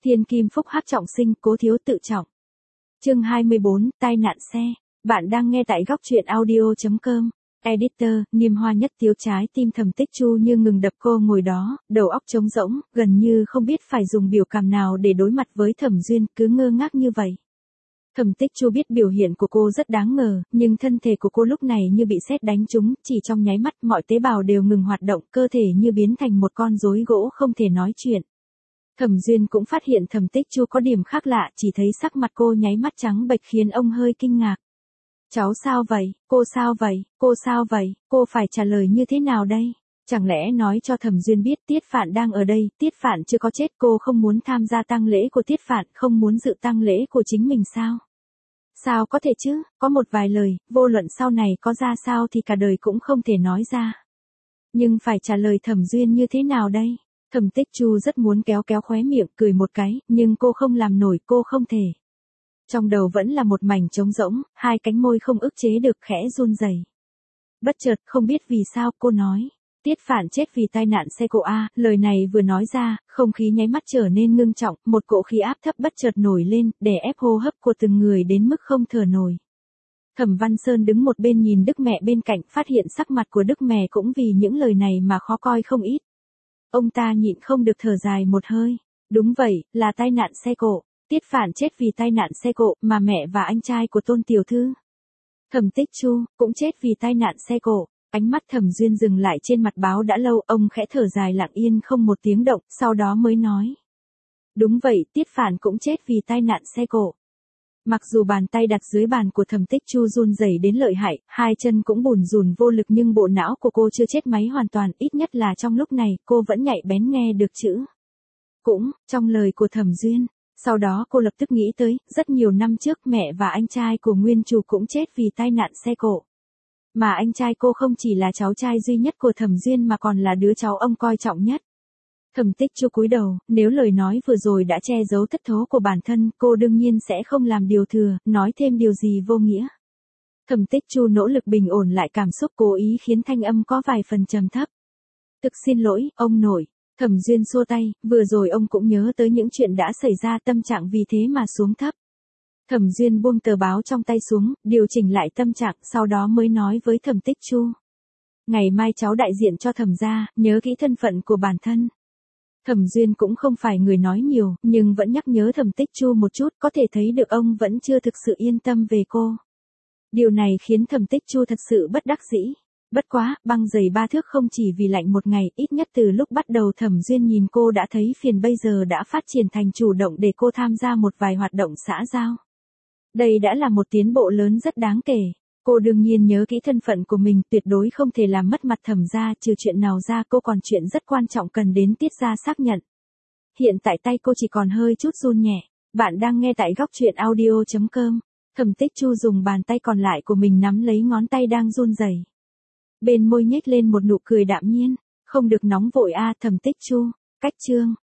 Thiên kim phúc hắc trọng sinh, cố thiếu tự trọng. Chương 24, tai nạn xe. Bạn đang nghe tại góc truyện audio.com. Editor, niêm hoa nhất thiếu trái tim Thẩm Tích Chu như ngừng đập, cô ngồi đó, đầu óc trống rỗng, gần như không biết phải dùng biểu cảm nào để đối mặt với Thẩm Duyên, cứ ngơ ngác như vậy. Thẩm Tích Chu biết biểu hiện của cô rất đáng ngờ, nhưng thân thể của cô lúc này như bị sét đánh trúng, chỉ trong nháy mắt mọi tế bào đều ngừng hoạt động, cơ thể như biến thành một con rối gỗ không thể nói chuyện. Thẩm Duyên cũng phát hiện Thẩm Tích Chu có điểm khác lạ, chỉ thấy sắc mặt cô nháy mắt trắng bệch khiến ông hơi kinh ngạc. Cháu sao vậy, cô sao vậy, cô sao vậy, cô phải trả lời như thế nào đây? Chẳng lẽ nói cho Thẩm Duyên biết Tiết Phạn đang ở đây, Tiết Phạn chưa có chết, cô không muốn tham gia tang lễ của Tiết Phạn, không muốn dự tang lễ của chính mình sao? Sao có thể chứ, có một vài lời, vô luận sau này có ra sao thì cả đời cũng không thể nói ra. Nhưng phải trả lời Thẩm Duyên như thế nào đây? Thẩm Tích Chu rất muốn kéo khóe miệng, cười một cái, nhưng cô không làm nổi, cô không thể. Trong đầu vẫn là một mảnh trống rỗng, hai cánh môi không ức chế được khẽ run rẩy. Bất chợt không biết vì sao cô nói, Tiết Phạn chết vì tai nạn xe cộ a, lời này vừa nói ra, không khí nháy mắt trở nên ngưng trọng, một cỗ khí áp thấp bất chợt nổi lên, đè ép hô hấp của từng người đến mức không thở nổi. Thẩm Văn Sơn đứng một bên nhìn Đức Mẹ bên cạnh, phát hiện sắc mặt của Đức Mẹ cũng vì những lời này mà khó coi không ít. Ông ta nhịn không được thở dài một hơi. Đúng vậy, là tai nạn xe cộ. Tiết Phạn chết vì tai nạn xe cộ, mà mẹ và anh trai của Tôn tiểu thư Thẩm Tích Chu cũng chết vì tai nạn xe cộ. Ánh mắt Thẩm Duyên dừng lại trên mặt báo đã lâu, ông khẽ thở dài lặng yên không một tiếng động, sau đó mới nói. Đúng vậy, Tiết Phạn cũng chết vì tai nạn xe cộ. Mặc dù bàn tay đặt dưới bàn của Thẩm Tích Chu run rẩy đến lợi hại, hai chân cũng bủn rủn vô lực, nhưng bộ não của cô chưa chết máy hoàn toàn, ít nhất là trong lúc này, cô vẫn nhạy bén nghe được chữ cũng, trong lời của Thẩm Duyên. Sau đó cô lập tức nghĩ tới, rất nhiều năm trước mẹ và anh trai của nguyên chủ cũng chết vì tai nạn xe cộ. Mà anh trai cô không chỉ là cháu trai duy nhất của Thẩm Duyên mà còn là đứa cháu ông coi trọng nhất. Thẩm Tích Chu cúi đầu, nếu lời nói vừa rồi đã che giấu thất thố của bản thân, cô đương nhiên sẽ không làm điều thừa, nói thêm điều gì vô nghĩa. Thẩm Tích Chu nỗ lực bình ổn lại cảm xúc, cố ý khiến thanh âm có vài phần trầm thấp. Thực xin lỗi, ông nội. Thẩm Duyên xua tay, vừa rồi ông cũng nhớ tới những chuyện đã xảy ra, tâm trạng vì thế mà xuống thấp. Thẩm Duyên buông tờ báo trong tay xuống, điều chỉnh lại tâm trạng, sau đó mới nói với Thẩm Tích Chu. Ngày mai cháu đại diện cho Thẩm gia, nhớ kỹ thân phận của bản thân. Thẩm Duyên cũng không phải người nói nhiều, nhưng vẫn nhắc nhớ Thẩm Tích Chu một chút, có thể thấy được ông vẫn chưa thực sự yên tâm về cô. Điều này khiến Thẩm Tích Chu thật sự bất đắc dĩ. Bất quá, băng giày 3 thước không chỉ vì lạnh một ngày, ít nhất từ lúc bắt đầu Thẩm Duyên nhìn cô đã thấy phiền, bây giờ đã phát triển thành chủ động để cô tham gia một vài hoạt động xã giao. Đây đã là một tiến bộ lớn rất đáng kể. Cô đương nhiên nhớ kỹ thân phận của mình, tuyệt đối không thể làm mất mặt Thẩm gia, trừ chuyện nào ra cô còn chuyện rất quan trọng cần đến Tiết gia xác nhận. Hiện tại tay cô chỉ còn hơi chút run nhẹ. Bạn đang nghe tại góc truyện audio.com. Thẩm Tích Chu dùng bàn tay còn lại của mình nắm lấy ngón tay đang run rẩy. Bên môi nhếch lên một nụ cười đạm nhiên. Không được nóng vội a Thẩm Tích Chu. Cách chương.